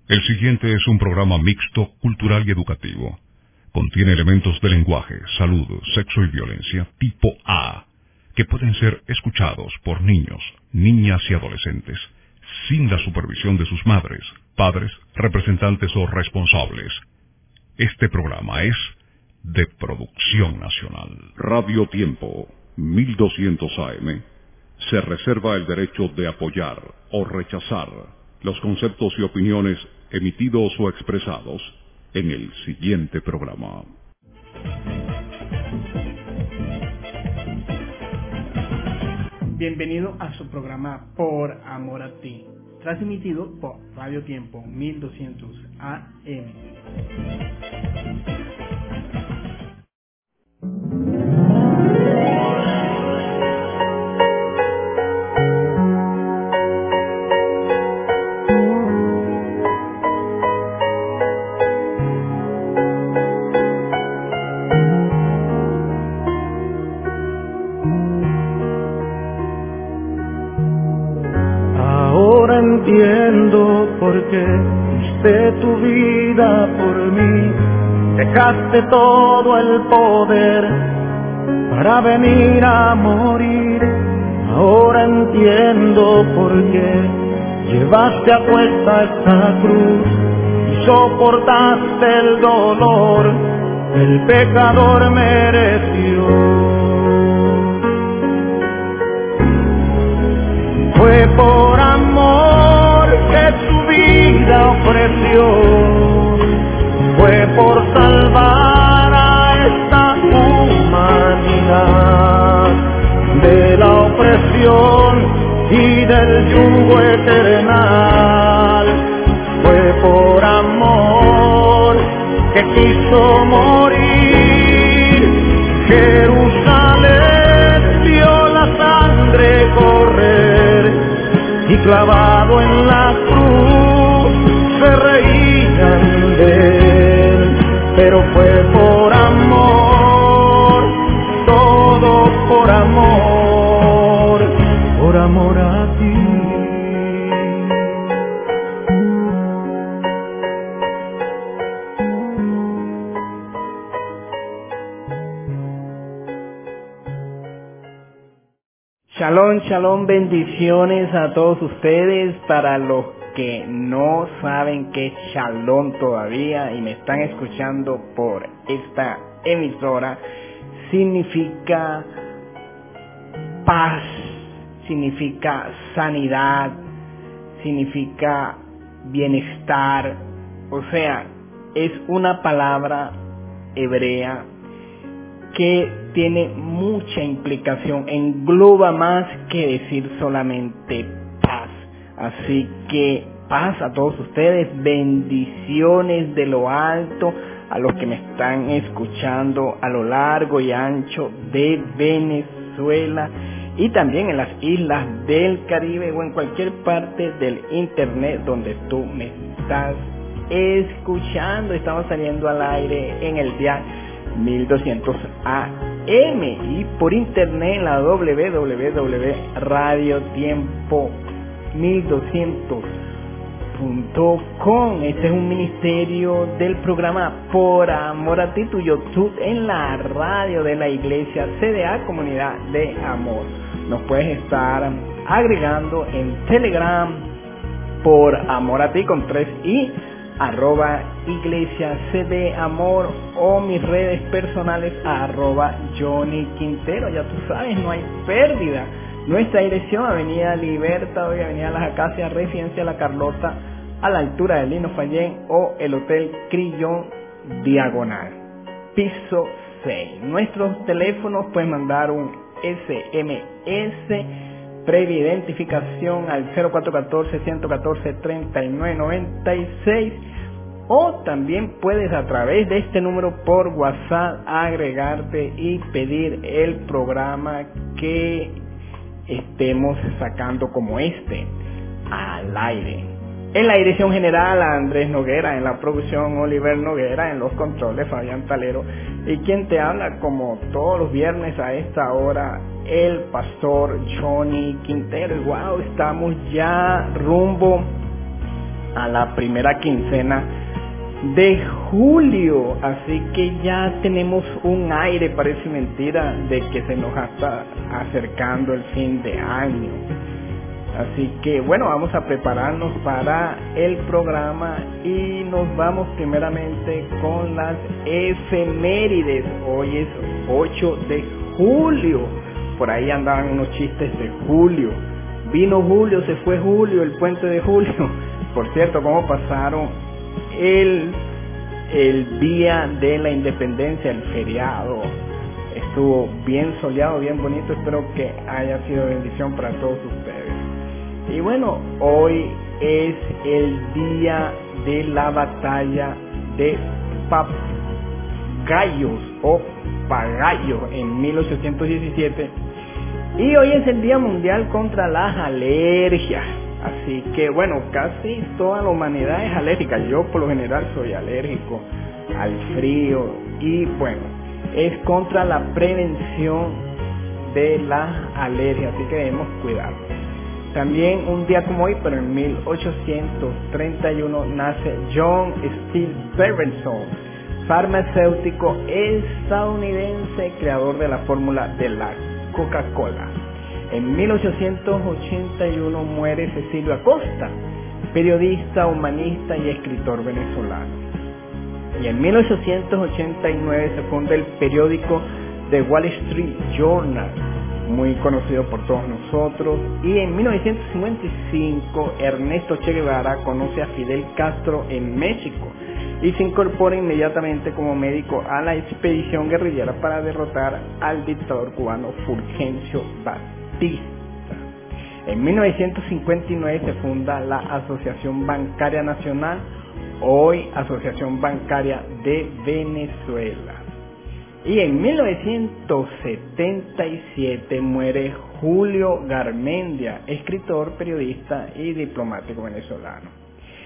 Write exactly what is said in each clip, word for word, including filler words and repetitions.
El siguiente es un programa mixto, cultural y educativo. Contiene elementos de lenguaje, salud, sexo y violencia tipo A, que pueden ser escuchados por niños, niñas y adolescentes, sin la supervisión de sus madres, padres, representantes o responsables. Este programa es de producción nacional. Radio Tiempo, mil doscientos A M, se reserva el derecho de apoyar o rechazar los conceptos y opiniones emitidos o expresados en el siguiente programa. Bienvenido a su programa Por Amor a Ti, transmitido por Radio Tiempo mil doscientos A M. Entiendo por qué diste tu vida por mí, dejaste todo el poder para venir a morir. Ahora entiendo por qué llevaste a cuesta esta cruz y soportaste el dolor que el pecador mereció. Fue por amor que su vida ofreció, fue por salvar a esta humanidad de la opresión y del yugo eternal. Fue por amor que quiso morir. Jerusalén vio la sangre correr y clavado en la cruz se reían de él, pero fue por amor, todo por amor, por amor a ti. Shalom, shalom, bendiciones a todos ustedes. Para los que no saben qué es shalom todavía y me están escuchando por esta emisora, significa paz, significa sanidad, significa bienestar. O sea, es una palabra hebrea que tiene mucha implicación, engloba más que decir solamente paz. Así que paz a todos ustedes, bendiciones de lo alto a los que me están escuchando a lo largo y ancho de Venezuela y también en las islas del Caribe o en cualquier parte del internet donde tú me estás escuchando. Estamos saliendo al aire en el día mil doscientos A M y por internet en la doble u doble u doble u punto radio tiempo mil doscientos punto com. Este es un ministerio del programa Por Amor a Ti, tu YouTube en la radio de la iglesia C D A Comunidad de Amor. Nos puedes estar agregando en Telegram Por Amor a Ti con tres i, arroba iglesia C D Amor, o mis redes personales arroba Johnny Quintero. Ya tú sabes, no hay pérdida. Nuestra dirección, Avenida Libertad y Avenida Las Acacias, Residencia La Carlota, a la altura del Lino Fallén, o el Hotel Crillón Diagonal, piso seis. Nuestros teléfonos, pueden mandar un S M S previa identificación al cero cuatro uno cuatro, uno uno cuatro, tres nueve nueve seis, o también puedes a través de este número por WhatsApp agregarte y pedir el programa que estemos sacando como este al aire. En la dirección general, Andrés Noguera; en la producción, Oliver Noguera; en los controles, Fabián Talero; y quien te habla como todos los viernes a esta hora, el pastor Johnny Quintero. Y wow, estamos ya rumbo a la primera quincena de julio, así que ya tenemos un aire, parece mentira, de que se nos está acercando el fin de año. Así que bueno, vamos a prepararnos para el programa y nos vamos primeramente con las efemérides. Hoy es ocho de julio, por ahí andaban unos chistes de julio. Vino Julio, se fue Julio, el puente de Julio. Por cierto, ¿cómo pasaron el, el día de la independencia, el feriado? Estuvo bien soleado, bien bonito, espero que haya sido bendición para todos ustedes. Y bueno, hoy es el día de la batalla de Papagayos o Pagayo en mil ochocientos diecisiete. Y hoy es el Día Mundial contra las Alergias. Así que bueno, casi toda la humanidad es alérgica. Yo por lo general soy alérgico al frío. Y bueno, es contra la prevención de las alergias. Así que debemos cuidarnos. También un día como hoy, pero en mil ochocientos treinta y uno, nace John Steele Berenson, farmacéutico estadounidense, creador de la fórmula de la Coca-Cola. En mil ochocientos ochenta y uno muere Cecilio Acosta, periodista, humanista y escritor venezolano. Y en mil ochocientos ochenta y nueve se funda el periódico The Wall Street Journal, muy conocido por todos nosotros. Y en mil novecientos cincuenta y cinco Ernesto Che Guevara conoce a Fidel Castro en México y se incorpora inmediatamente como médico a la expedición guerrillera para derrotar al dictador cubano Fulgencio Batista. En mil novecientos cincuenta y nueve se funda la Asociación Bancaria Nacional, hoy Asociación Bancaria de Venezuela. Y en mil novecientos setenta y siete muere Julio Garmendia, escritor, periodista y diplomático venezolano.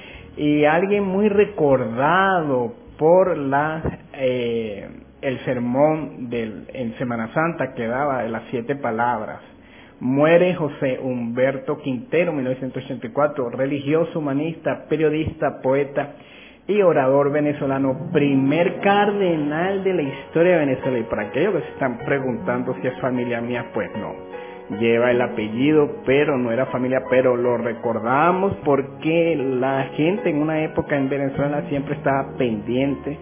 Y alguien muy recordado por la eh, el sermón del, en Semana Santa que daba de las siete palabras. Muere José Humberto Quintero, mil novecientos ochenta y cuatro, religioso, humanista, periodista, poeta y orador venezolano, primer cardenal de la historia de Venezuela. Y para aquellos que se están preguntando si es familia mía, pues no. Lleva el apellido, pero no era familia, pero lo recordamos porque la gente en una época en Venezuela siempre estaba pendiente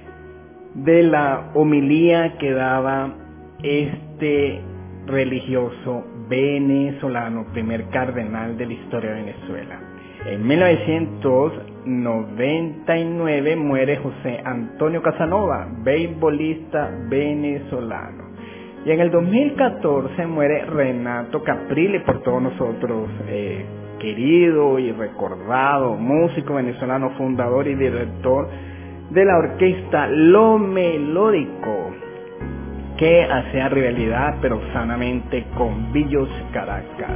de la homilía que daba este religioso venezolano, primer cardenal de la historia de Venezuela. En mil novecientos noventa y nueve muere José Antonio Casanova, beisbolista venezolano. Y en el dos mil catorce muere Renato Caprile, por todos nosotros eh, querido y recordado, músico venezolano, fundador y director de la orquesta Lo Melódico, que hacía rivalidad pero sanamente con Billos Caracas.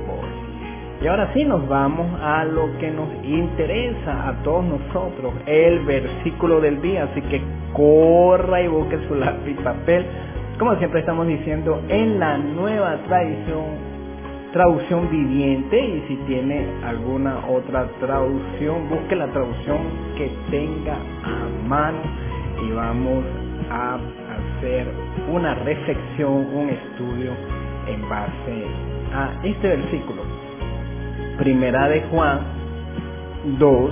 Y ahora sí nos vamos a lo que nos interesa a todos nosotros, el versículo del día. Así que corra y busque su lápiz y papel. Como siempre estamos diciendo, en la nueva tradición, traducción viviente, y si tiene alguna otra traducción, busque la traducción que tenga a mano y vamos a hacer una reflexión, un estudio en base a este versículo. Primera de Juan dos,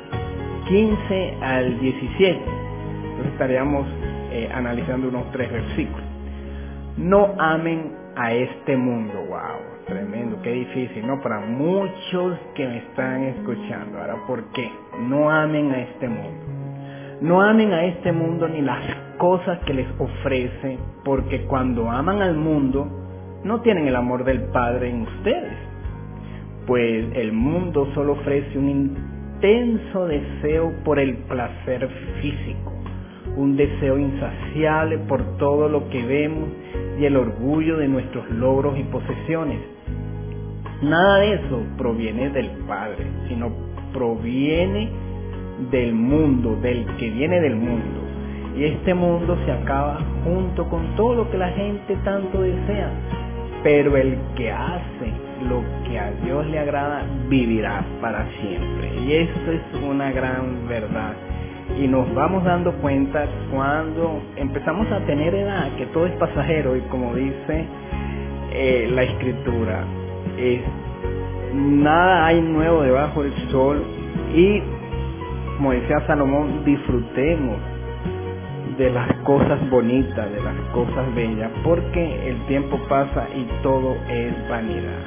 quince al diecisiete. Entonces estaríamos eh, analizando unos tres versículos. No amen a este mundo. Wow, tremendo, qué difícil, ¿no? Para muchos que me están escuchando. Ahora, ¿por qué? No amen a este mundo. No amen a este mundo ni las cosas que les ofrece, porque cuando aman al mundo, no tienen el amor del Padre en ustedes. Pues el mundo solo ofrece un intenso deseo por el placer físico, un deseo insaciable por todo lo que vemos y el orgullo de nuestros logros y posesiones. Nada de eso proviene del Padre, sino proviene del mundo, del que viene del mundo. Y este mundo se acaba junto con todo lo que la gente tanto desea. pero el que hace lo que a Dios le agrada vivirá para siempre. Y esto es una gran verdad. Y nos vamos dando cuenta cuando empezamos a tener edad que todo es pasajero, y como dice eh, la Escritura, es, nada hay nuevo debajo del sol. Y como decía Salomón, disfrutemos de las cosas bonitas, de las cosas bellas, porque el tiempo pasa y todo es vanidad.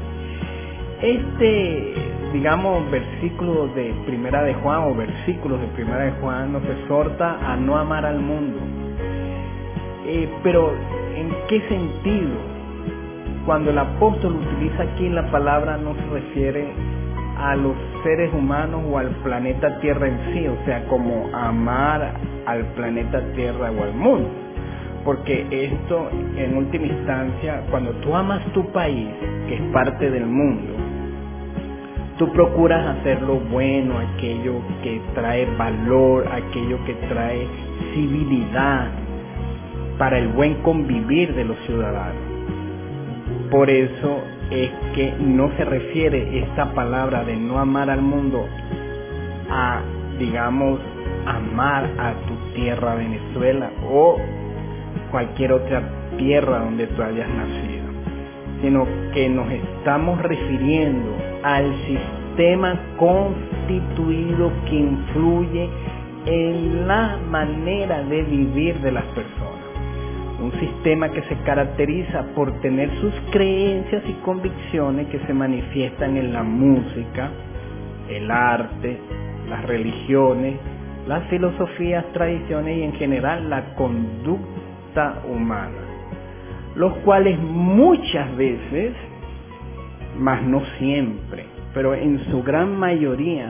Este, digamos, versículo de Primera de Juan, o versículos de Primera de Juan, nos exhorta a no amar al mundo. Eh, pero, ¿en qué sentido? Cuando el apóstol utiliza aquí la palabra, no se refiere a los seres humanos o al planeta Tierra en sí, o sea, como amar al planeta Tierra o al mundo. Porque esto, en última instancia, cuando tú amas tu país, que es parte del mundo, tú procuras hacer lo bueno, aquello que trae valor, aquello que trae civilidad para el buen convivir de los ciudadanos. Por eso es que no se refiere esta palabra de no amar al mundo a, digamos, amar a tu tierra Venezuela o cualquier otra tierra donde tú hayas nacido, sino que nos estamos refiriendo al sistema constituido que influye en la manera de vivir de las personas. Un sistema que se caracteriza por tener sus creencias y convicciones que se manifiestan en la música, el arte, las religiones, las filosofías, tradiciones y en general la conducta humana, los cuales muchas veces, mas no siempre, pero en su gran mayoría,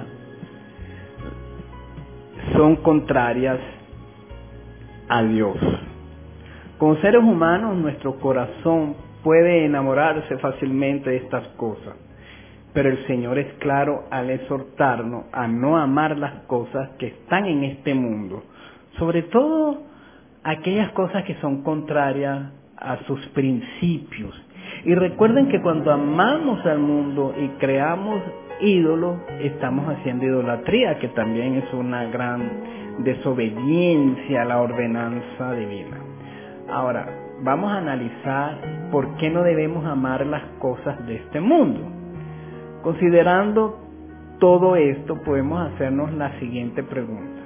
son contrarias a Dios. Con seres humanos, nuestro corazón puede enamorarse fácilmente de estas cosas, pero el Señor es claro al exhortarnos a no amar las cosas que están en este mundo, sobre todo aquellas cosas que son contrarias a sus principios. Y recuerden que cuando amamos al mundo y creamos ídolos, estamos haciendo idolatría, que también es una gran desobediencia a la ordenanza divina. Ahora, vamos a analizar por qué no debemos amar las cosas de este mundo. Considerando todo esto, podemos hacernos la siguiente pregunta,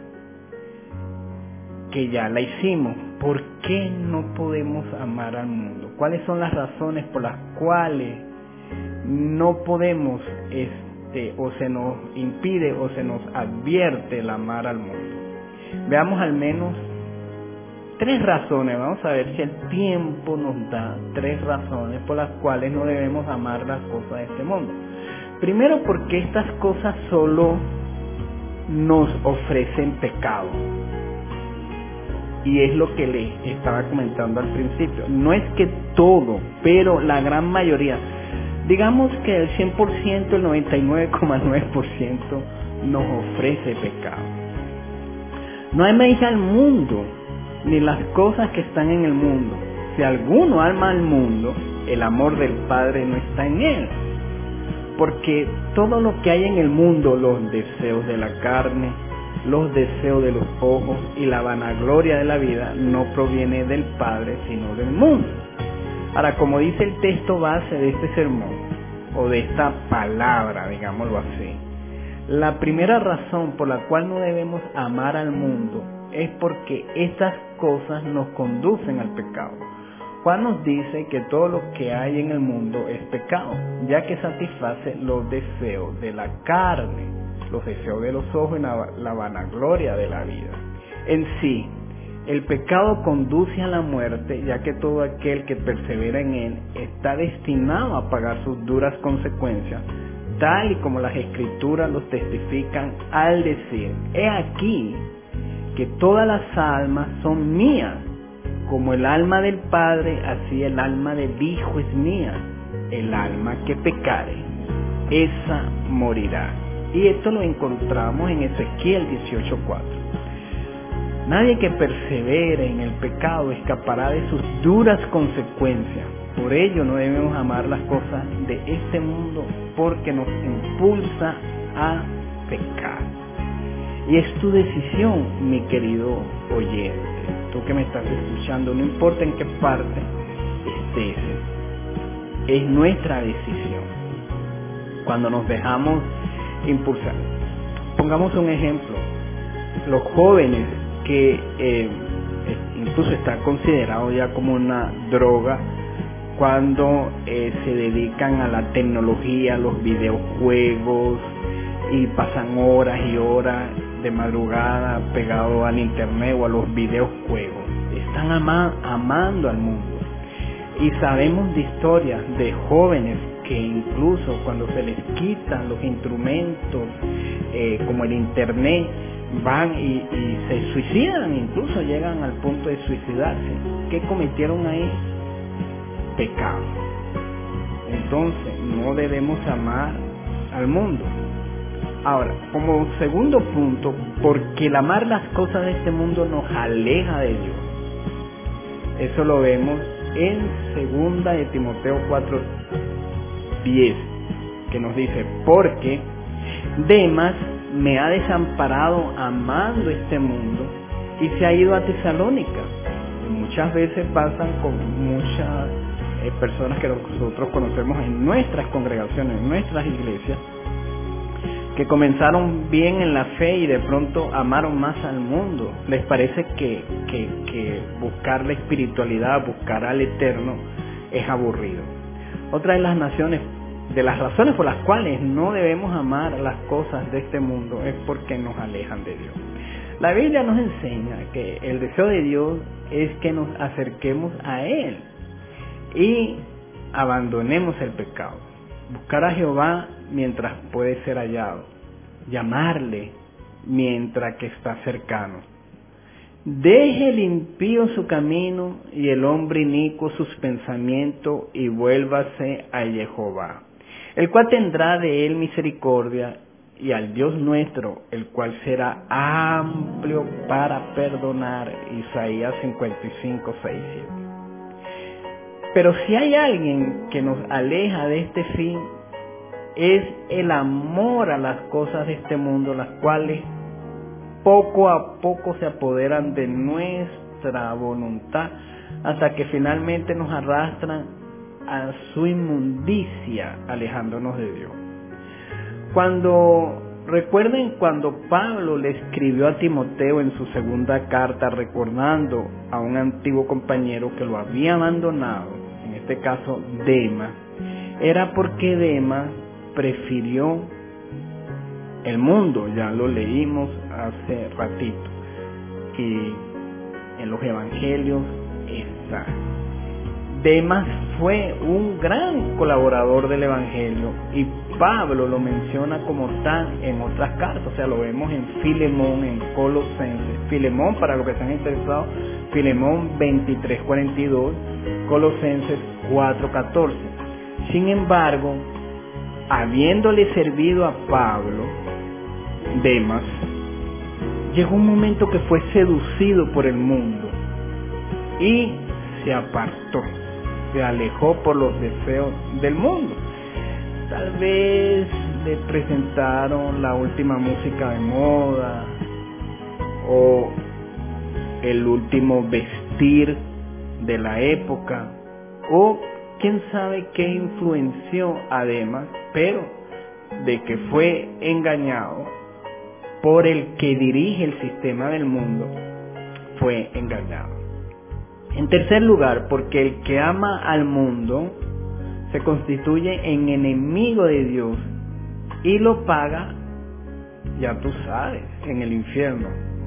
que ya la hicimos. ¿Por qué no podemos amar al mundo? ¿Cuáles son las razones por las cuales no podemos, este, o se nos impide o se nos advierte el amar al mundo? Veamos al menos tres razones. Vamos a ver si el tiempo nos da tres razones por las cuales no debemos amar las cosas de este mundo. Primero, porque estas cosas solo nos ofrecen pecado. Y es lo que les estaba comentando al principio. No es que todo, pero la gran mayoría, digamos que el cien por ciento, el noventa y nueve coma nueve por ciento nos ofrece pecado. No améis al mundo, ni las cosas que están en el mundo. Si alguno ama al mundo, el amor del Padre no está en él. Porque todo lo que hay en el mundo, los deseos de la carne, los deseos de los ojos y la vanagloria de la vida, no proviene del Padre, sino del mundo. Ahora, como dice el texto base de este sermón, o de esta palabra, digámoslo así, la primera razón por la cual no debemos amar al mundo es porque estas cosas nos conducen al pecado. Juan nos dice que todo lo que hay en el mundo es pecado, ya que satisface los deseos de la carne, los deseos de los ojos y la, la vanagloria de la vida. En sí, el pecado conduce a la muerte, ya que todo aquel que persevera en él está destinado a pagar sus duras consecuencias, tal y como las Escrituras los testifican al decir: he aquí que todas las almas son mías, como el alma del Padre, así el alma del Hijo es mía. El alma que pecare, esa morirá. Y esto lo encontramos en Ezequiel dieciocho cuatro. Nadie que persevere en el pecado escapará de sus duras consecuencias, Por ello no debemos amar las cosas de este mundo, porque nos impulsa a pecar. Y es tu decisión, mi querido oyente, tú que me estás escuchando, no importa en qué parte estés, es nuestra decisión. Cuando nos dejamos impulsar. Pongamos un ejemplo, los jóvenes que eh, incluso está considerado ya como una droga cuando eh, se dedican a la tecnología, a los videojuegos y pasan horas y horas de madrugada pegado al internet o a los videojuegos. Están ama- amando al mundo. Y sabemos de historias de jóvenes que incluso cuando se les quitan los instrumentos eh, como el internet, van y, y se suicidan, incluso llegan al punto de suicidarse. ¿Qué cometieron ahí? Pecado. Entonces no debemos amar al mundo. Ahora, como segundo punto, porque el amar las cosas de este mundo nos aleja de Dios. Eso lo vemos en segunda de Timoteo cuatro diez, que nos dice: porque Demas me ha desamparado amando este mundo y se ha ido a Tesalónica. Muchas veces pasan con muchas eh, personas que nosotros conocemos en nuestras congregaciones, en nuestras iglesias, que comenzaron bien en la fe y de pronto amaron más al mundo. Les parece que, que, que buscar la espiritualidad, buscar al eterno es aburrido. Otra de las naciones, de las razones por las cuales no debemos amar las cosas de este mundo es porque nos alejan de Dios. La Biblia nos enseña que el deseo de Dios es que nos acerquemos a Él y abandonemos el pecado. Buscar a Jehová mientras puede ser hallado. Llamarle mientras que está cercano. Deje el impío su camino y el hombre inicuo sus pensamientos y vuélvase a Jehová, el cual tendrá de él misericordia, y al Dios nuestro, el cual será amplio para perdonar. Isaías cincuenta y cinco, seis, siete. Pero si hay alguien que nos aleja de este fin, es el amor a las cosas de este mundo, las cuales poco a poco se apoderan de nuestra voluntad hasta que finalmente nos arrastran a su inmundicia, alejándonos de Dios. Cuando, recuerden cuando Pablo le escribió a Timoteo en su segunda carta, recordando a un antiguo compañero que lo había abandonado, en este caso Demas, era porque Demas prefirió el mundo, ya lo leímos hace ratito, y en los evangelios está. Demas fue un gran colaborador del evangelio y Pablo lo menciona como tal en otras cartas, o sea, lo vemos en Filemón, en Colosenses. Filemón, para los que están interesados, Filemón veintitrés cuarenta y dos, Colosenses cuatro catorce. Sin embargo, habiéndole servido a Pablo, Demas, llegó un momento que fue seducido por el mundo y se apartó, se alejó por los deseos del mundo. Tal vez le presentaron la última música de moda o el último vestir de la época, o quién sabe qué influenció a Demas, pero de que fue engañado por el que dirige el sistema del mundo, fue engañado. En tercer lugar, porque el que ama al mundo se constituye en enemigo de Dios y lo paga, ya tú sabes, en el infierno.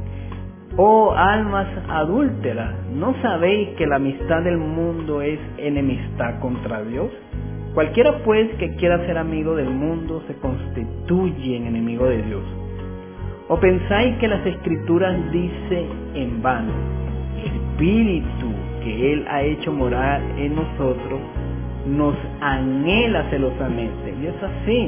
Oh almas adúlteras, ¿no sabéis que la amistad del mundo es enemistad contra Dios? Cualquiera pues que quiera ser amigo del mundo se constituye en enemigo de Dios. ¿O pensáis que las Escrituras dicen en vano, Espíritu que Él ha hecho morar en nosotros nos anhela celosamente? Y es así.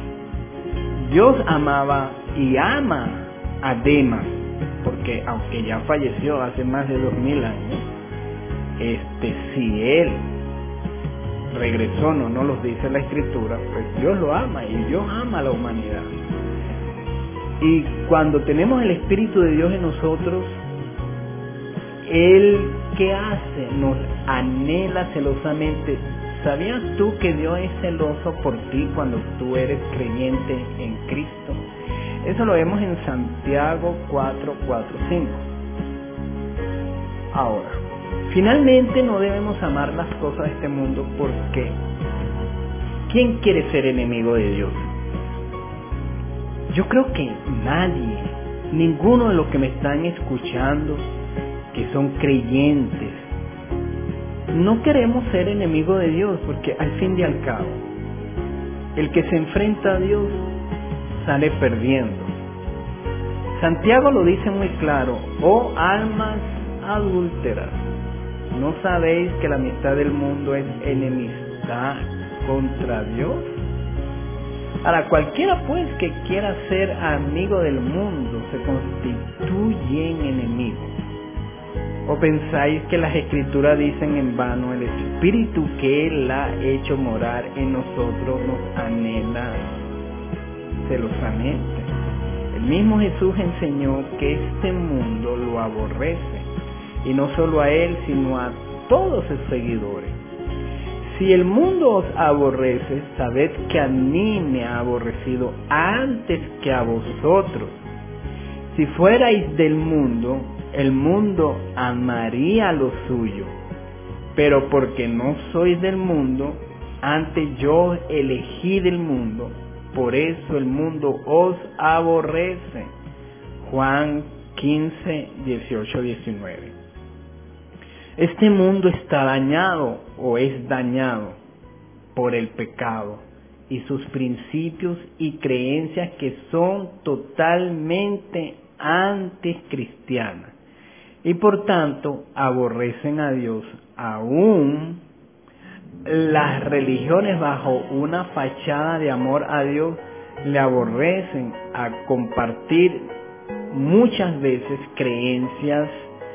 Dios amaba y ama a Demas, porque aunque ya falleció hace más de dos mil años, este, si Él regresó, no nos los dice la Escritura, pues Dios lo ama y Dios ama a la humanidad. Y cuando tenemos el Espíritu de Dios en nosotros, Él, ¿qué hace? Nos anhela celosamente. ¿Sabías tú que Dios es celoso por ti cuando tú eres creyente en Cristo? Eso lo vemos en Santiago cuatro, cuatro, cinco. Ahora, finalmente no debemos amar las cosas de este mundo porque ¿quién quiere ser enemigo de Dios? Yo creo que nadie, ninguno de los que me están escuchando, que son creyentes, no queremos ser enemigos de Dios, porque al fin y al cabo, el que se enfrenta a Dios sale perdiendo. Santiago lo dice muy claro: oh almas adúlteras, ¿no sabéis que la amistad del mundo es enemistad contra Dios? Ahora, cualquiera pues que quiera ser amigo del mundo se constituye en enemigo. ¿O pensáis que las Escrituras dicen en vano: el Espíritu que Él ha hecho morar en nosotros nos anhela celosamente? El mismo Jesús enseñó que este mundo lo aborrece, y no solo a Él, sino a todos sus seguidores. Si el mundo os aborrece, sabed que a mí me ha aborrecido antes que a vosotros. Si fuerais del mundo, el mundo amaría lo suyo, pero porque no sois del mundo, antes yo elegí del mundo, por eso el mundo os aborrece. Juan quince, dieciocho, diecinueve. Este mundo está dañado o es dañado por el pecado y sus principios y creencias que son totalmente anticristianas. Y por tanto aborrecen a Dios. Aún las religiones bajo una fachada de amor a Dios le aborrecen a compartir muchas veces creencias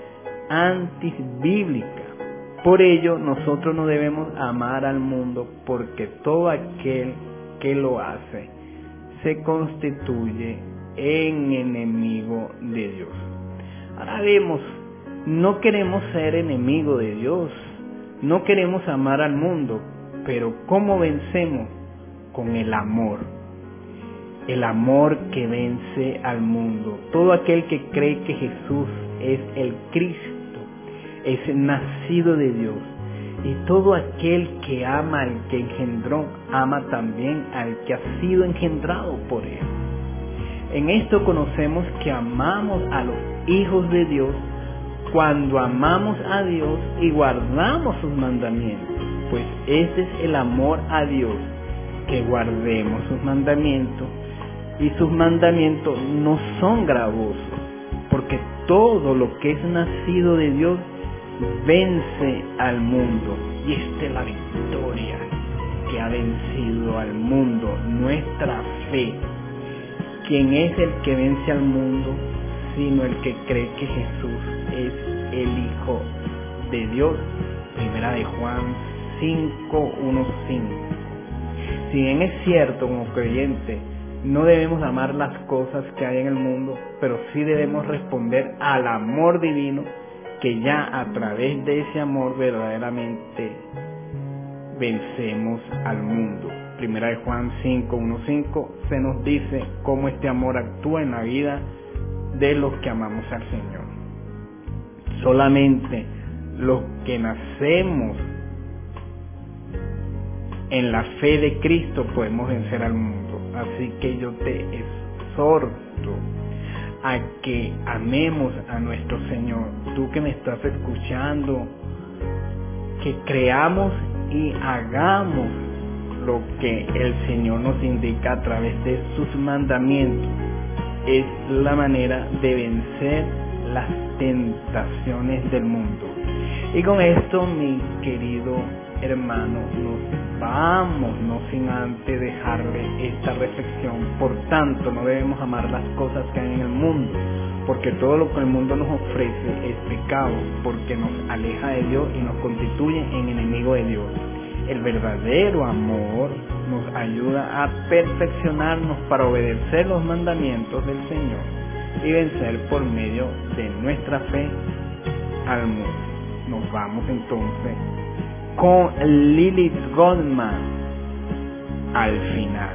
antibíblicas. Por ello nosotros no debemos amar al mundo, porque todo aquel que lo hace se constituye en enemigo de Dios. Ahora vemos, no queremos ser enemigo de Dios, no queremos amar al mundo, pero ¿cómo vencemos? Con el amor. El amor que vence al mundo. Todo aquel que cree que Jesús es el Cristo, es nacido de Dios. Y todo aquel que ama al que engendró, ama también al que ha sido engendrado por Él. En esto conocemos que amamos a los hijos de Dios cuando amamos a Dios y guardamos sus mandamientos. Pues este es el amor a Dios, que guardemos sus mandamientos. Y sus mandamientos no son gravosos, porque todo lo que es nacido de Dios vence al mundo. Y esta es la victoria que ha vencido al mundo, nuestra fe. ¿Quién es el que vence al mundo? Sino el que cree que Jesús es el Hijo de Dios. Primera de Juan cinco, uno, cinco. Si bien es cierto, como creyente, no debemos amar las cosas que hay en el mundo, pero sí debemos responder al amor divino, que ya a través de ese amor verdaderamente vencemos al mundo. Primera de Juan cinco, uno, cinco se nos dice cómo este amor actúa en la vida de los que amamos al Señor. Solamente los que nacemos en la fe de Cristo podemos vencer al mundo. Así que yo te exhorto a que amemos a nuestro Señor. Tú que me estás escuchando, que creamos y hagamos lo que el Señor nos indica a través de sus mandamientos. Es la manera de vencer las tentaciones del mundo. Y con esto, mi querido hermano, nos vamos, no sin antes dejarle esta reflexión. Por tanto, no debemos amar las cosas que hay en el mundo, porque todo lo que el mundo nos ofrece es pecado, porque nos aleja de Dios y nos constituye en enemigo de Dios. El verdadero amor nos ayuda a perfeccionarnos para obedecer los mandamientos del Señor y vencer por medio de nuestra fe al mundo. Nos vamos entonces con Lilith Goldman al final.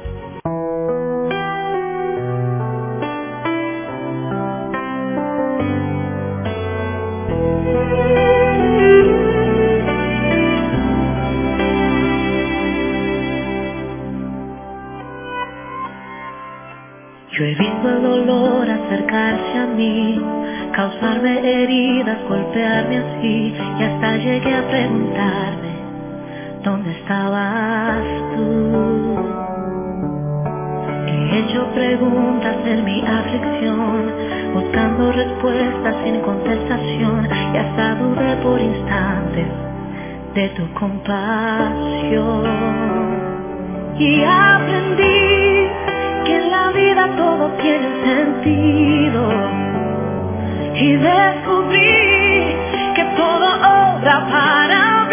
Yo he visto el dolor acercarse a mí, causarme heridas, golpearme así, y hasta llegué a preguntarme, ¿dónde estabas tú? He hecho preguntas en mi aflicción, buscando respuestas sin contestación, y hasta dudé por instantes de tu compasión. Y aprendí que en la vida todo tiene un sentido, y descubrí que todo obra para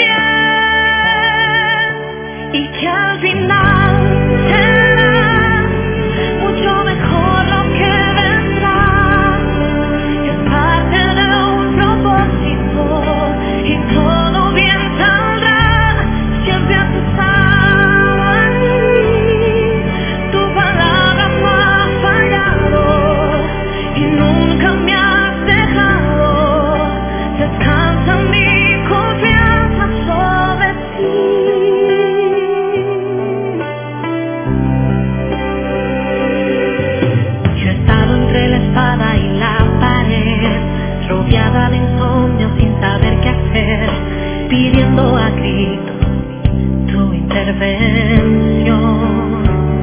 bien, y que al final será mucho mejor lo que vendrá. Es parte de un propósito y todo bien saldrá. Siempre has estado aquí, tu palabra no ha fallado y nunca me has dejado. Descansa mi confianza sobre ti. Yo he estado entre la espada y la pared, rodeada de insomnio sin saber qué hacer, pidiendo a gritos tu intervención.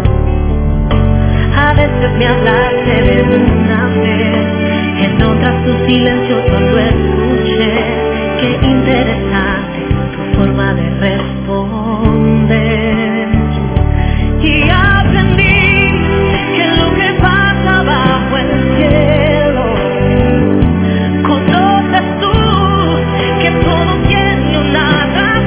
A veces me hablaste de una vez, en otras tu silencio solo escuché. Qué interesante tu forma de responder. Y aprendí que lo que pasa bajo el cielo, conoces tú, que todo tiene una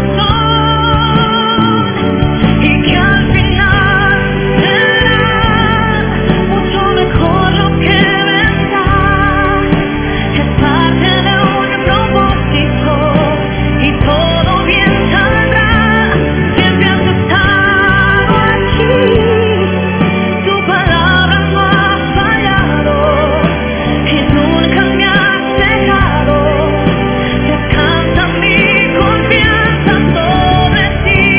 razón, y que al final será mucho mejor lo que vendrá. Es parte de un propósito y todo bien saldrá. Siempre has estado aquí, tu palabra no ha fallado y nunca me has dejado. Descansa mi confianza sobre ti.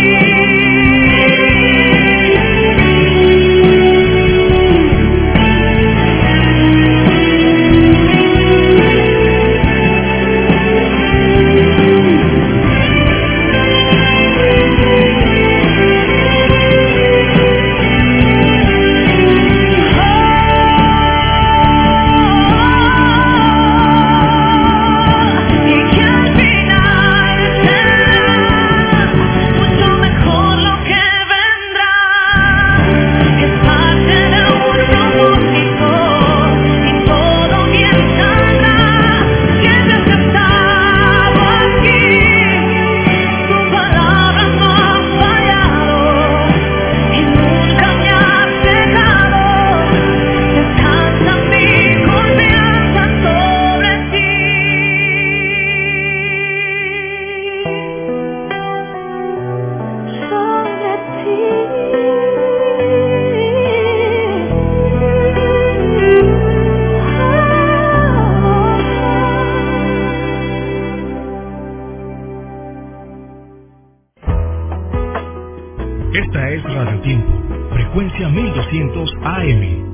Y que al final será mucho mejor lo que vendrá. Es parte de un propósito y todo bien saldrá. Siempre has estado aquí, tu palabra no ha fallado y nunca me has dejado. Descansa mi confianza sobre ti. Sobre Esta es Radio Tiempo, frecuencia mil doscientos A M.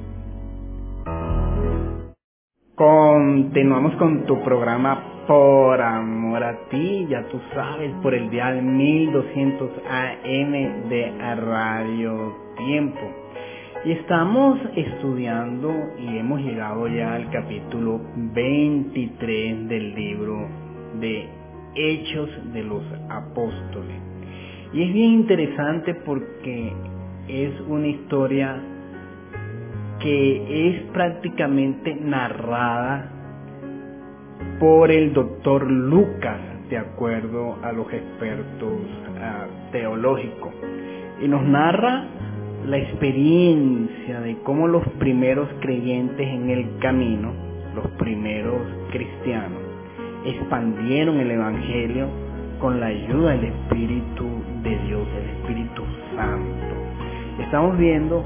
Continuamos con tu programa Por Amor a Ti, ya tú sabes, por el dial mil doscientos A M de Radio Tiempo. Y estamos estudiando y hemos llegado ya al capítulo veintitrés del libro de Hechos de los Apóstoles. Y es bien interesante porque es una historia que es prácticamente narrada por el doctor Lucas. de acuerdo a los expertos uh, teológicos. Y nos narra la experiencia de cómo los primeros creyentes en el camino, los primeros cristianos, expandieron el Evangelio con la ayuda del Espíritu de Dios, el Espíritu Santo. Estamos viendo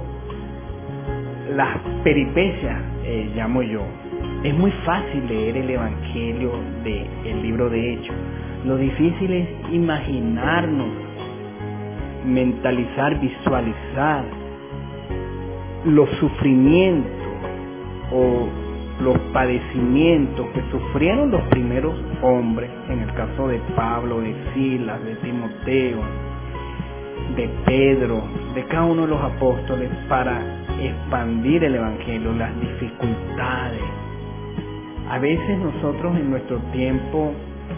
las peripecias, eh, llamo yo. Es muy fácil leer el Evangelio del libro de Hechos. Lo difícil es imaginarnos, mentalizar, visualizar los sufrimientos o los padecimientos que sufrieron los primeros hombres, en el caso de Pablo, de Silas, de Timoteo, de Pedro, de cada uno de los apóstoles, para expandir el Evangelio, las dificultades. A veces nosotros en nuestro tiempo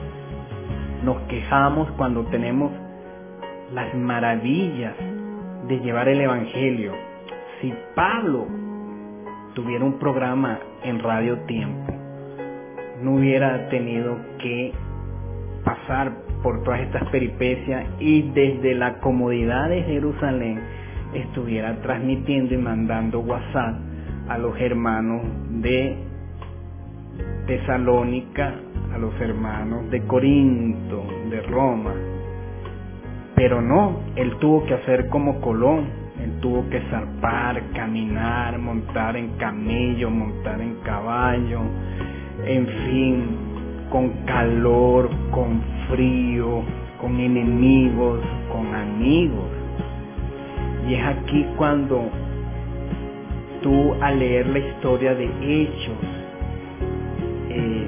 nos quejamos cuando tenemos las maravillas de llevar el Evangelio. Si Pablo tuviera un programa en Radio Tiempo, no hubiera tenido que pasar por todas estas peripecias y desde la comodidad de Jerusalén estuviera transmitiendo y mandando WhatsApp a los hermanos de Tesalónica, a los hermanos de Corinto, de Roma. Pero no, él tuvo que hacer como Colón, él tuvo que zarpar, caminar, montar en camello, montar en caballo, en fin, con calor, con frío, con enemigos, con amigos. Y es aquí cuando tú, al leer la historia de Hechos, eh,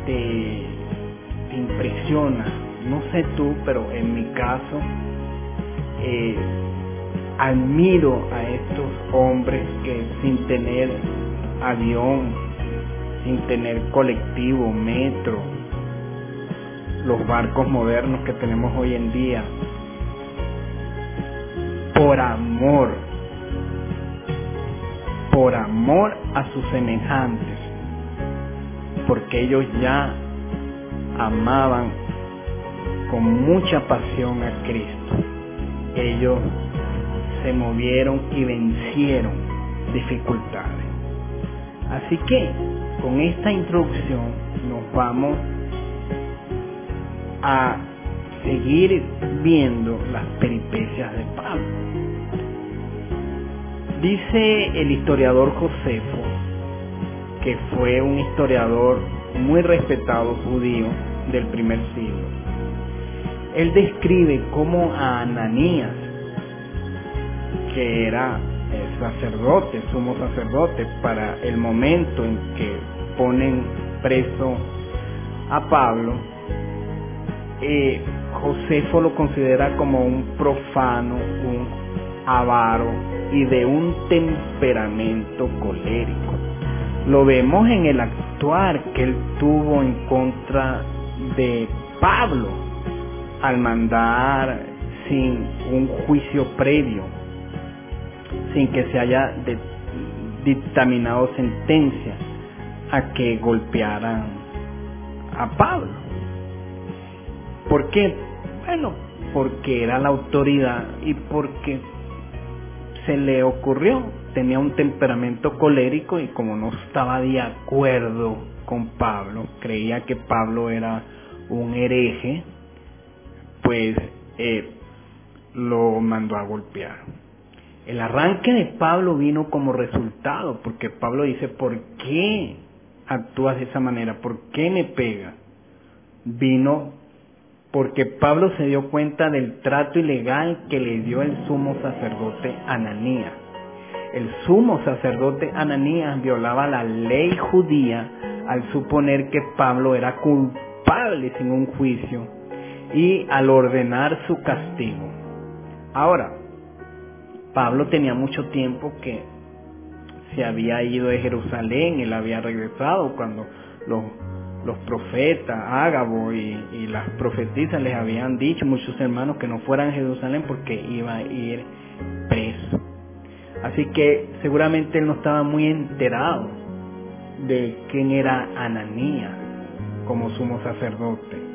te, te impresiona. No sé tú, pero en mi caso, eh, admiro a estos hombres que sin tener avión, sin tener colectivo, metro, los barcos modernos que tenemos hoy en día, por amor, por amor a sus semejantes, porque ellos ya amaban con mucha pasión a Cristo, ellos se movieron y vencieron dificultades. Así que con esta introducción nos vamos a seguir viendo las peripecias de Pablo. Dice el historiador Josefo, que fue un historiador muy respetado judío del primer siglo. Él describe cómo a Ananías, que era el sacerdote, sumo sacerdote, para el momento en que ponen preso a Pablo, eh, Josefo lo considera como un profano, un avaro y de un temperamento colérico. Lo vemos en el actuar que él tuvo en contra de Pablo al mandar sin un juicio previo, sin que se haya de, dictaminado sentencia, a que golpearan a Pablo. ¿Por qué? Bueno, porque era la autoridad y porque se le ocurrió. Tenía un temperamento colérico y como no estaba de acuerdo con Pablo, creía que Pablo era un hereje, pues eh, lo mandó a golpear. El arranque de Pablo vino como resultado, porque Pablo dice: ¿por qué actúas de esa manera? ¿Por qué me pegas? Vino porque Pablo se dio cuenta del trato ilegal que le dio el sumo sacerdote Ananías. El sumo sacerdote Ananías violaba la ley judía al suponer que Pablo era culpable sin un juicio y al ordenar su castigo. Ahora, Pablo tenía mucho tiempo que se había ido de Jerusalén, él había regresado cuando los, los profetas, Ágabo y, y las profetisas les habían dicho, muchos hermanos, que no fueran a Jerusalén porque iba a ir preso. Así que seguramente él no estaba muy enterado de quién era Ananías como sumo sacerdote.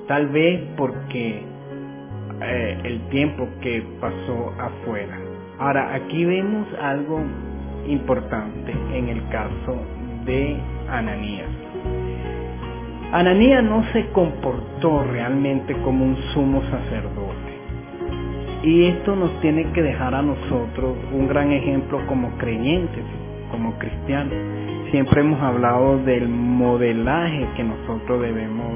tal vez porque eh, el tiempo que pasó afuera. Ahora, aquí vemos algo importante en el caso de Ananías. Ananías no se comportó realmente como un sumo sacerdote. Y esto nos tiene que dejar a nosotros un gran ejemplo como creyentes, como cristianos. Siempre hemos hablado del modelaje que nosotros debemos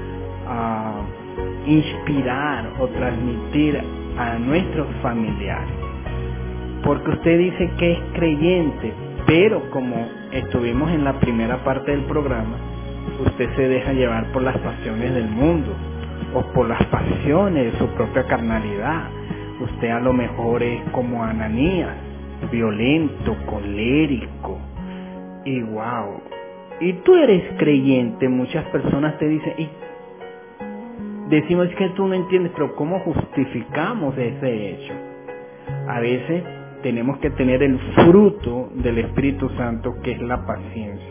uh, inspirar o transmitir a nuestros familiares. Porque usted dice que es creyente, pero como estuvimos en la primera parte del programa, usted se deja llevar por las pasiones del mundo o por las pasiones de su propia carnalidad. Usted a lo mejor es como Ananías, violento, colérico, y wow. Y tú eres creyente, muchas personas te dicen, y decimos que tú no entiendes, pero ¿cómo justificamos ese hecho? A veces tenemos que tener el fruto del Espíritu Santo, que es la paciencia.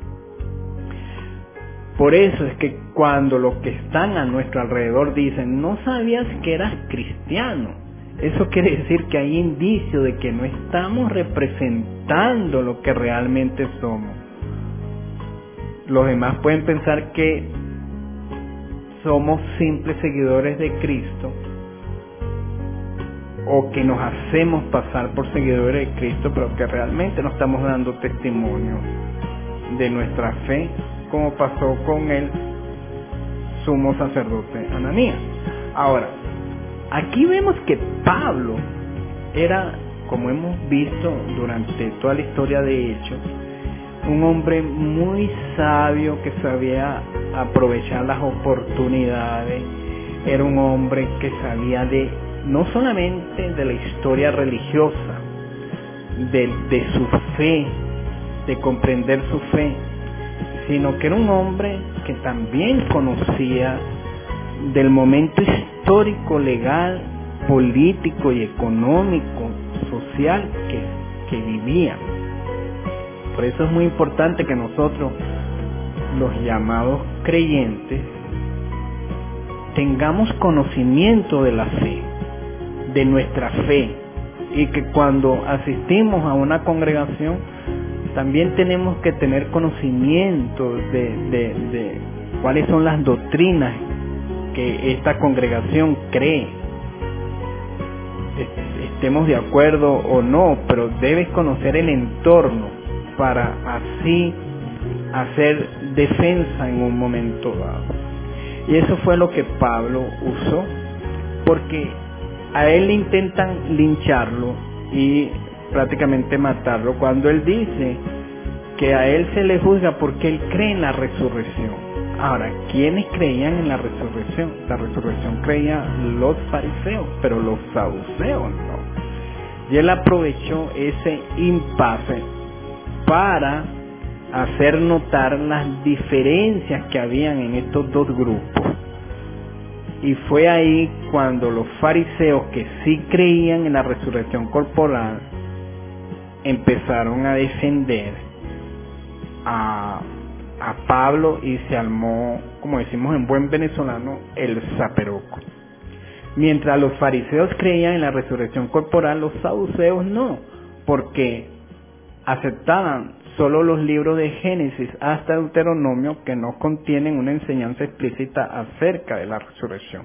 Por eso es que cuando los que están a nuestro alrededor dicen, no sabías que eras cristiano, eso quiere decir que hay indicio de que no estamos representando lo que realmente somos. Los demás pueden pensar que somos simples seguidores de Cristo, o que nos hacemos pasar por seguidores de Cristo, pero que realmente no estamos dando testimonio de nuestra fe, como pasó con el sumo sacerdote Ananías. Ahora, aquí vemos que Pablo era, como hemos visto durante toda la historia de Hechos, un hombre muy sabio que sabía aprovechar las oportunidades. Era un hombre que sabía de no solamente de la historia religiosa, de, de su fe, de comprender su fe, sino que era un hombre que también conocía del momento histórico, legal, político y económico, social que, que vivía. Por eso es muy importante que nosotros, los llamados creyentes, tengamos conocimiento de la fe, de nuestra fe, y que cuando asistimos a una congregación también tenemos que tener conocimiento de, de, de cuáles son las doctrinas que esta congregación cree. Estemos de acuerdo o no, pero debes conocer el entorno para así hacer defensa en un momento dado. Y eso fue lo que Pablo usó, porque a él le intentan lincharlo y prácticamente matarlo cuando él dice que a él se le juzga porque él cree en la resurrección. Ahora, ¿quiénes creían en la resurrección? La resurrección creían los fariseos, pero los saduceos no. Y él aprovechó ese impasse para hacer notar las diferencias que habían en estos dos grupos. Y fue ahí cuando los fariseos, que sí creían en la resurrección corporal, empezaron a defender a, a Pablo y se armó, como decimos en buen venezolano, el zaperoco. Mientras los fariseos creían en la resurrección corporal, los saduceos no, porque aceptaban solo los libros de Génesis hasta Deuteronomio, que no contienen una enseñanza explícita acerca de la resurrección.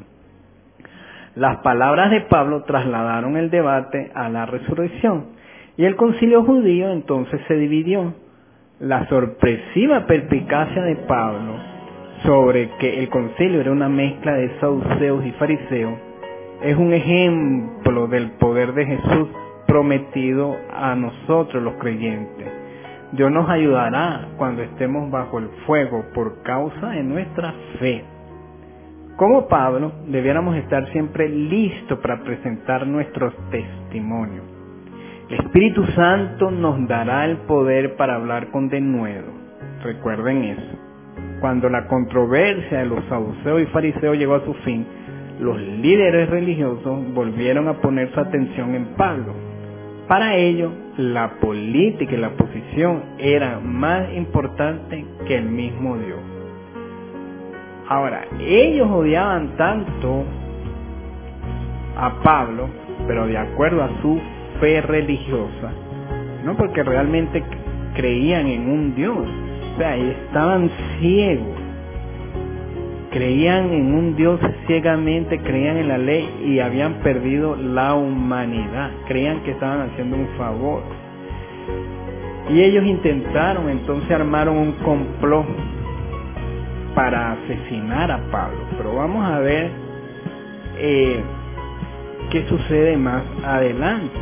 Las palabras de Pablo trasladaron el debate a la resurrección, y el concilio judío entonces se dividió. La sorpresiva perspicacia de Pablo sobre que el concilio era una mezcla de saduceos y fariseos es un ejemplo del poder de Jesús prometido a nosotros los creyentes. Dios nos ayudará cuando estemos bajo el fuego por causa de nuestra fe. Como Pablo, debiéramos estar siempre listos para presentar nuestros testimonios. El Espíritu Santo nos dará el poder para hablar con denuedo. Recuerden eso. Cuando la controversia de los saduceos y fariseos llegó a su fin, los líderes religiosos volvieron a poner su atención en Pablo. Para ellos, la política y la posición eran más importantes que el mismo Dios. Ahora, ellos odiaban tanto a Pablo, pero de acuerdo a su fe religiosa, no porque realmente creían en un Dios, o sea, estaban ciegos, creían en un Dios ciegamente, creían en la ley y habían perdido la humanidad, creían que estaban haciendo un favor. Y ellos intentaron, entonces armaron un complot para asesinar a Pablo, pero vamos a ver eh, qué sucede más adelante.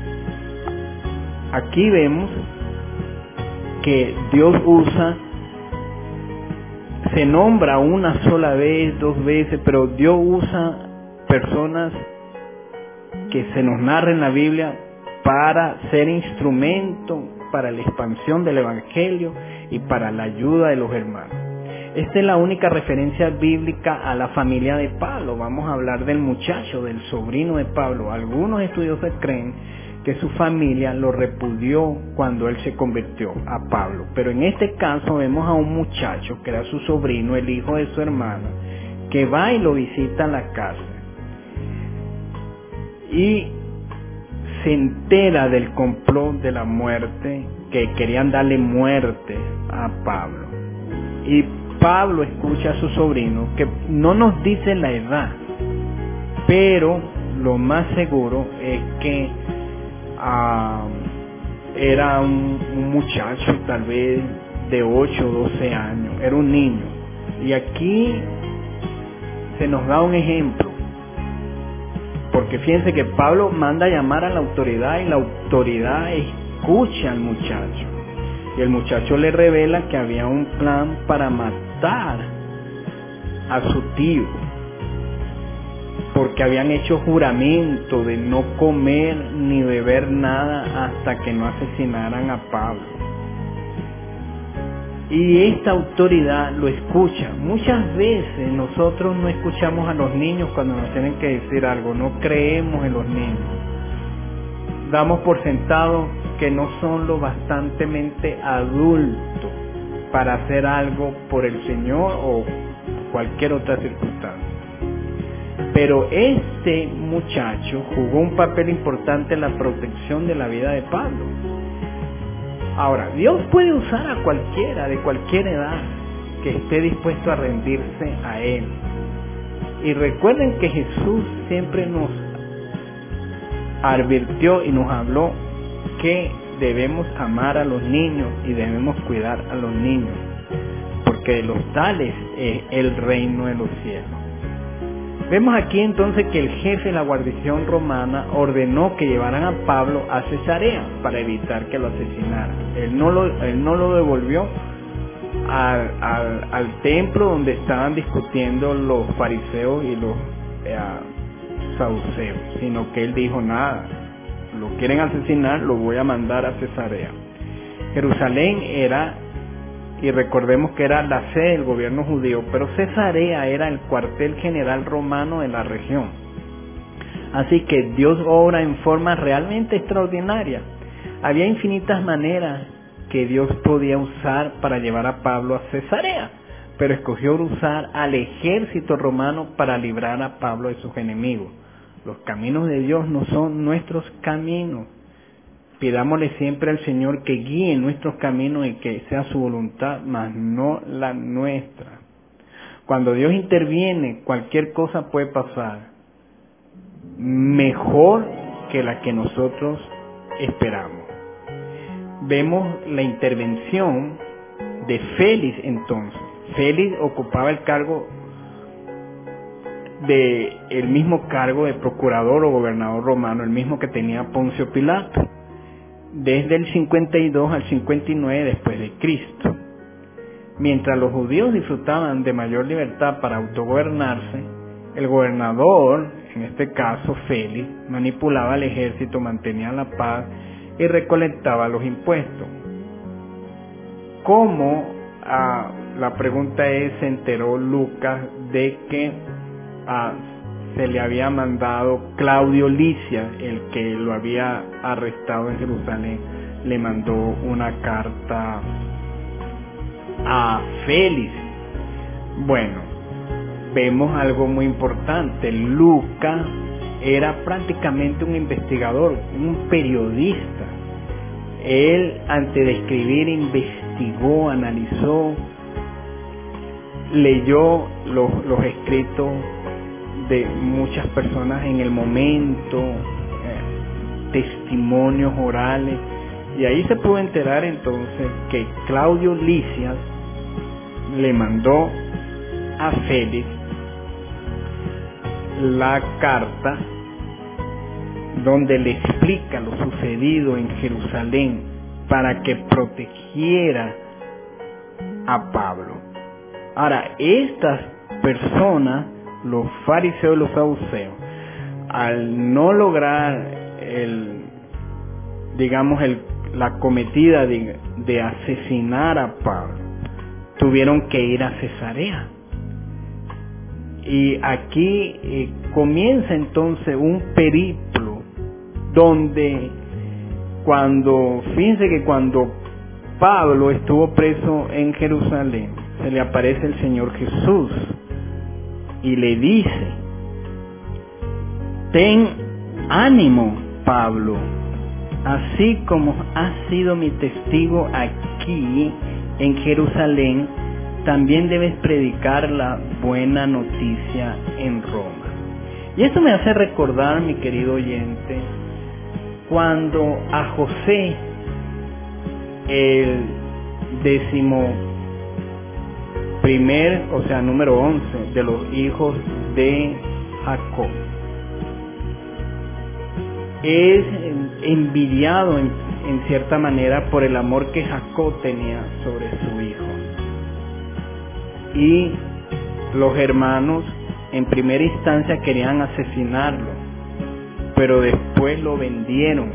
Aquí vemos que Dios usa, se nombra una sola vez, dos veces, pero Dios usa personas que se nos narra en la Biblia para ser instrumento para la expansión del Evangelio y para la ayuda de los hermanos. Esta es la única referencia bíblica a la familia de Pablo. Vamos a hablar del muchacho, del sobrino de Pablo. Algunos estudiosos creen que su familia lo repudió cuando él se convirtió a Pablo. Pero en este caso vemos a un muchacho que era su sobrino, el hijo de su hermana, que va y lo visita a la casa. Y se entera del complot de la muerte, que querían darle muerte a Pablo. Y Pablo escucha a su sobrino, que no nos dice la edad, pero lo más seguro es que uh, era un, un muchacho tal vez de ocho o doce años, era un niño. Y aquí se nos da un ejemplo, porque fíjense que Pablo manda a llamar a la autoridad y la autoridad escucha al muchacho. Y el muchacho le revela que había un plan para matar a su tío, porque habían hecho juramento de no comer ni beber nada hasta que no asesinaran a Pablo. Y esta autoridad lo escucha. Muchas veces nosotros no escuchamos a los niños cuando nos tienen que decir algo, no creemos en los niños. Damos por sentado que no son lo bastantemente adultos para hacer algo por el Señor o cualquier otra circunstancia. Pero este muchacho jugó un papel importante en la protección de la vida de Pablo. Ahora, Dios puede usar a cualquiera, de cualquier edad, que esté dispuesto a rendirse a Él. Y recuerden que Jesús siempre nos advirtió y nos habló que debemos amar a los niños y debemos cuidar a los niños, porque de los tales es el reino de los cielos. Vemos aquí entonces que el jefe de la guarnición romana ordenó que llevaran a Pablo a Cesarea para evitar que lo asesinaran. Él no lo, él no lo devolvió al, al, al templo donde estaban discutiendo los fariseos y los eh, saduceos, sino que él dijo: nada, lo quieren asesinar, lo voy a mandar a Cesarea. Jerusalén era, y recordemos que era la sede del gobierno judío, pero Cesarea era el cuartel general romano de la región. Así que Dios obra en forma realmente extraordinaria. Había infinitas maneras que Dios podía usar para llevar a Pablo a Cesarea, pero escogió usar al ejército romano para librar a Pablo de sus enemigos. Los caminos de Dios no son nuestros caminos. Pidámosle siempre al Señor que guíe nuestros caminos y que sea su voluntad, mas no la nuestra. Cuando Dios interviene, cualquier cosa puede pasar mejor que la que nosotros esperamos. Vemos la intervención de Félix entonces. Félix ocupaba el cargo de el mismo cargo de procurador o gobernador romano, el mismo que tenía Poncio Pilato, desde el cincuenta y dos al cincuenta y nueve después de Cristo. Mientras los judíos disfrutaban de mayor libertad para autogobernarse, el gobernador, en este caso Félix, manipulaba al ejército, mantenía la paz y recolectaba los impuestos. ¿Cómo, ah, la pregunta es, se enteró Lucas de que ah, se le había mandado Claudio Licia, el que lo había arrestado en Jerusalén, le mandó una carta a Félix? Bueno, vemos algo muy importante. Lucas era prácticamente un investigador, un periodista. Él, antes de escribir, investigó, analizó, leyó los, los escritos de muchas personas en el momento, eh, testimonios orales, y ahí se pudo enterar entonces que Claudio Lisias le mandó a Félix la carta donde le explica lo sucedido en Jerusalén para que protegiera a Pablo. Ahora, estas personas, los fariseos y los saduceos, al no lograr el, digamos, el, la cometida de, de asesinar a Pablo, tuvieron que ir a Cesarea. Y aquí eh, comienza entonces un periplo donde cuando, fíjense que cuando Pablo estuvo preso en Jerusalén, se le aparece el Señor Jesús y le dice: ten ánimo, Pablo, así como has sido mi testigo aquí en Jerusalén, también debes predicar la buena noticia en Roma. Y esto me hace recordar, mi querido oyente, cuando a José, el décimo primer, o sea, número once de los hijos de Jacob, es envidiado en, en cierta manera por el amor que Jacob tenía sobre su hijo. Y los hermanos en primera instancia querían asesinarlo, pero después lo vendieron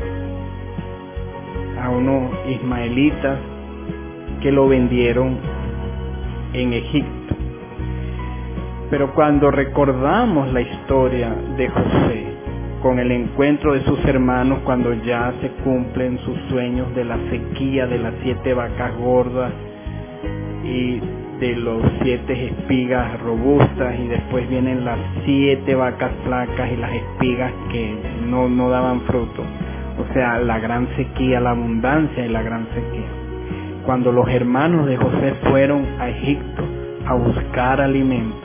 a unos ismaelitas que lo vendieron en Egipto. Pero cuando recordamos la historia de José con el encuentro de sus hermanos, cuando ya se cumplen sus sueños de la sequía de las siete vacas gordas y de los siete espigas robustas, y después vienen las siete vacas flacas y las espigas que no, no daban fruto, o sea, la gran sequía, la abundancia y la gran sequía. Cuando los hermanos de José fueron a Egipto a buscar alimento,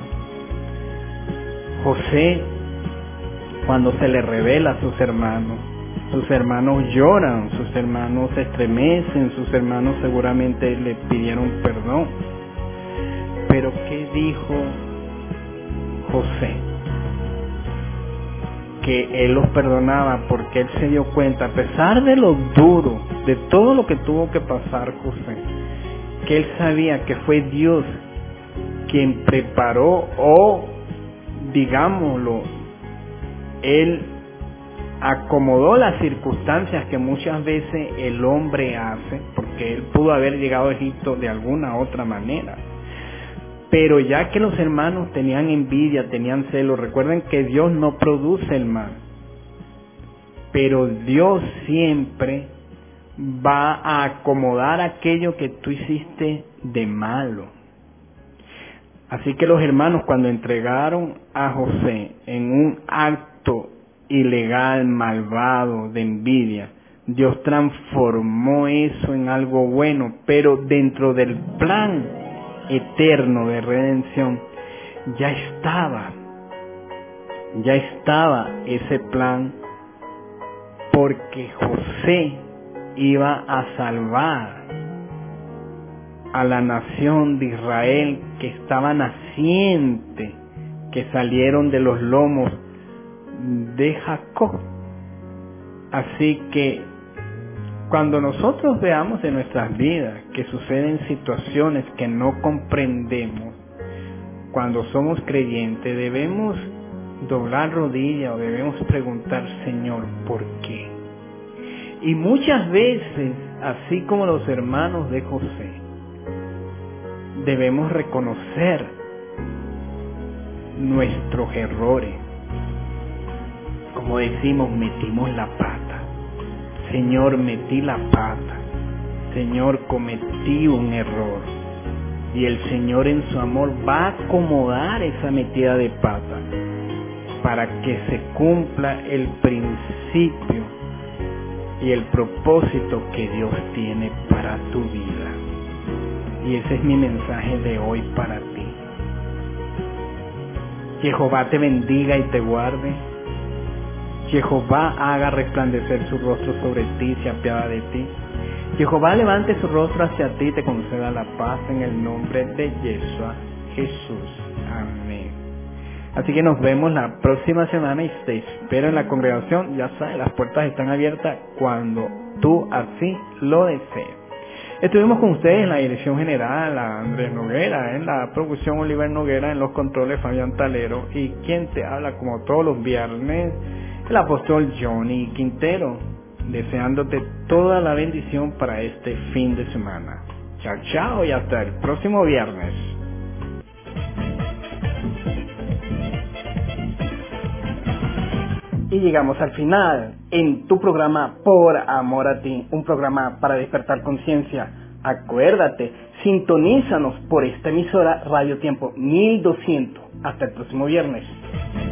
José, cuando se le revela a sus hermanos, sus hermanos lloran, sus hermanos se estremecen, sus hermanos seguramente le pidieron perdón. Pero ¿qué dijo José? Que él los perdonaba porque él se dio cuenta, a pesar de lo duro, de todo lo que tuvo que pasar José, que él sabía que fue Dios quien preparó, o digámoslo, él acomodó las circunstancias que muchas veces el hombre hace, porque él pudo haber llegado a Egipto de alguna otra manera. Pero ya que los hermanos tenían envidia, tenían celo, recuerden que Dios no produce el mal, pero Dios siempre va a acomodar aquello que tú hiciste de malo. Así que los hermanos, cuando entregaron a José en un acto ilegal, malvado, de envidia, Dios transformó eso en algo bueno, pero dentro del plan eterno de redención ya estaba, ya estaba ese plan, porque José iba a salvar a la nación de Israel que estaba naciente, que salieron de los lomos de Jacob. Así que cuando nosotros veamos en nuestras vidas que suceden situaciones que no comprendemos, cuando somos creyentes debemos doblar rodilla o debemos preguntar: Señor, ¿por qué? Y muchas veces, así como los hermanos de José, debemos reconocer nuestros errores. Como decimos, metimos la pata. Señor, metí la pata. Señor, cometí un error. Y el Señor en su amor va a acomodar esa metida de pata para que se cumpla el principio y el propósito que Dios tiene para tu vida. Y ese es mi mensaje de hoy para ti. Jehová te bendiga y te guarde. Jehová haga resplandecer su rostro sobre ti y se apiada de ti. Jehová levante su rostro hacia ti y te conceda la paz en el nombre de Yeshua Jesús. Amén. Así que nos vemos la próxima semana y te espero en la congregación. Ya sabes, las puertas están abiertas cuando tú así lo desees. Estuvimos con ustedes en la dirección general, a Andrés Noguera, en la producción Oliver Noguera, en los controles Fabián Talero, y quien te habla como todos los viernes, el apóstol Johnny Quintero, deseándote toda la bendición para este fin de semana. Chao, chao y hasta el próximo viernes. Y llegamos al final en tu programa Por Amor a Ti, un programa para despertar conciencia. Acuérdate, sintonízanos por esta emisora Radio Tiempo mil doscientos. Hasta el próximo viernes.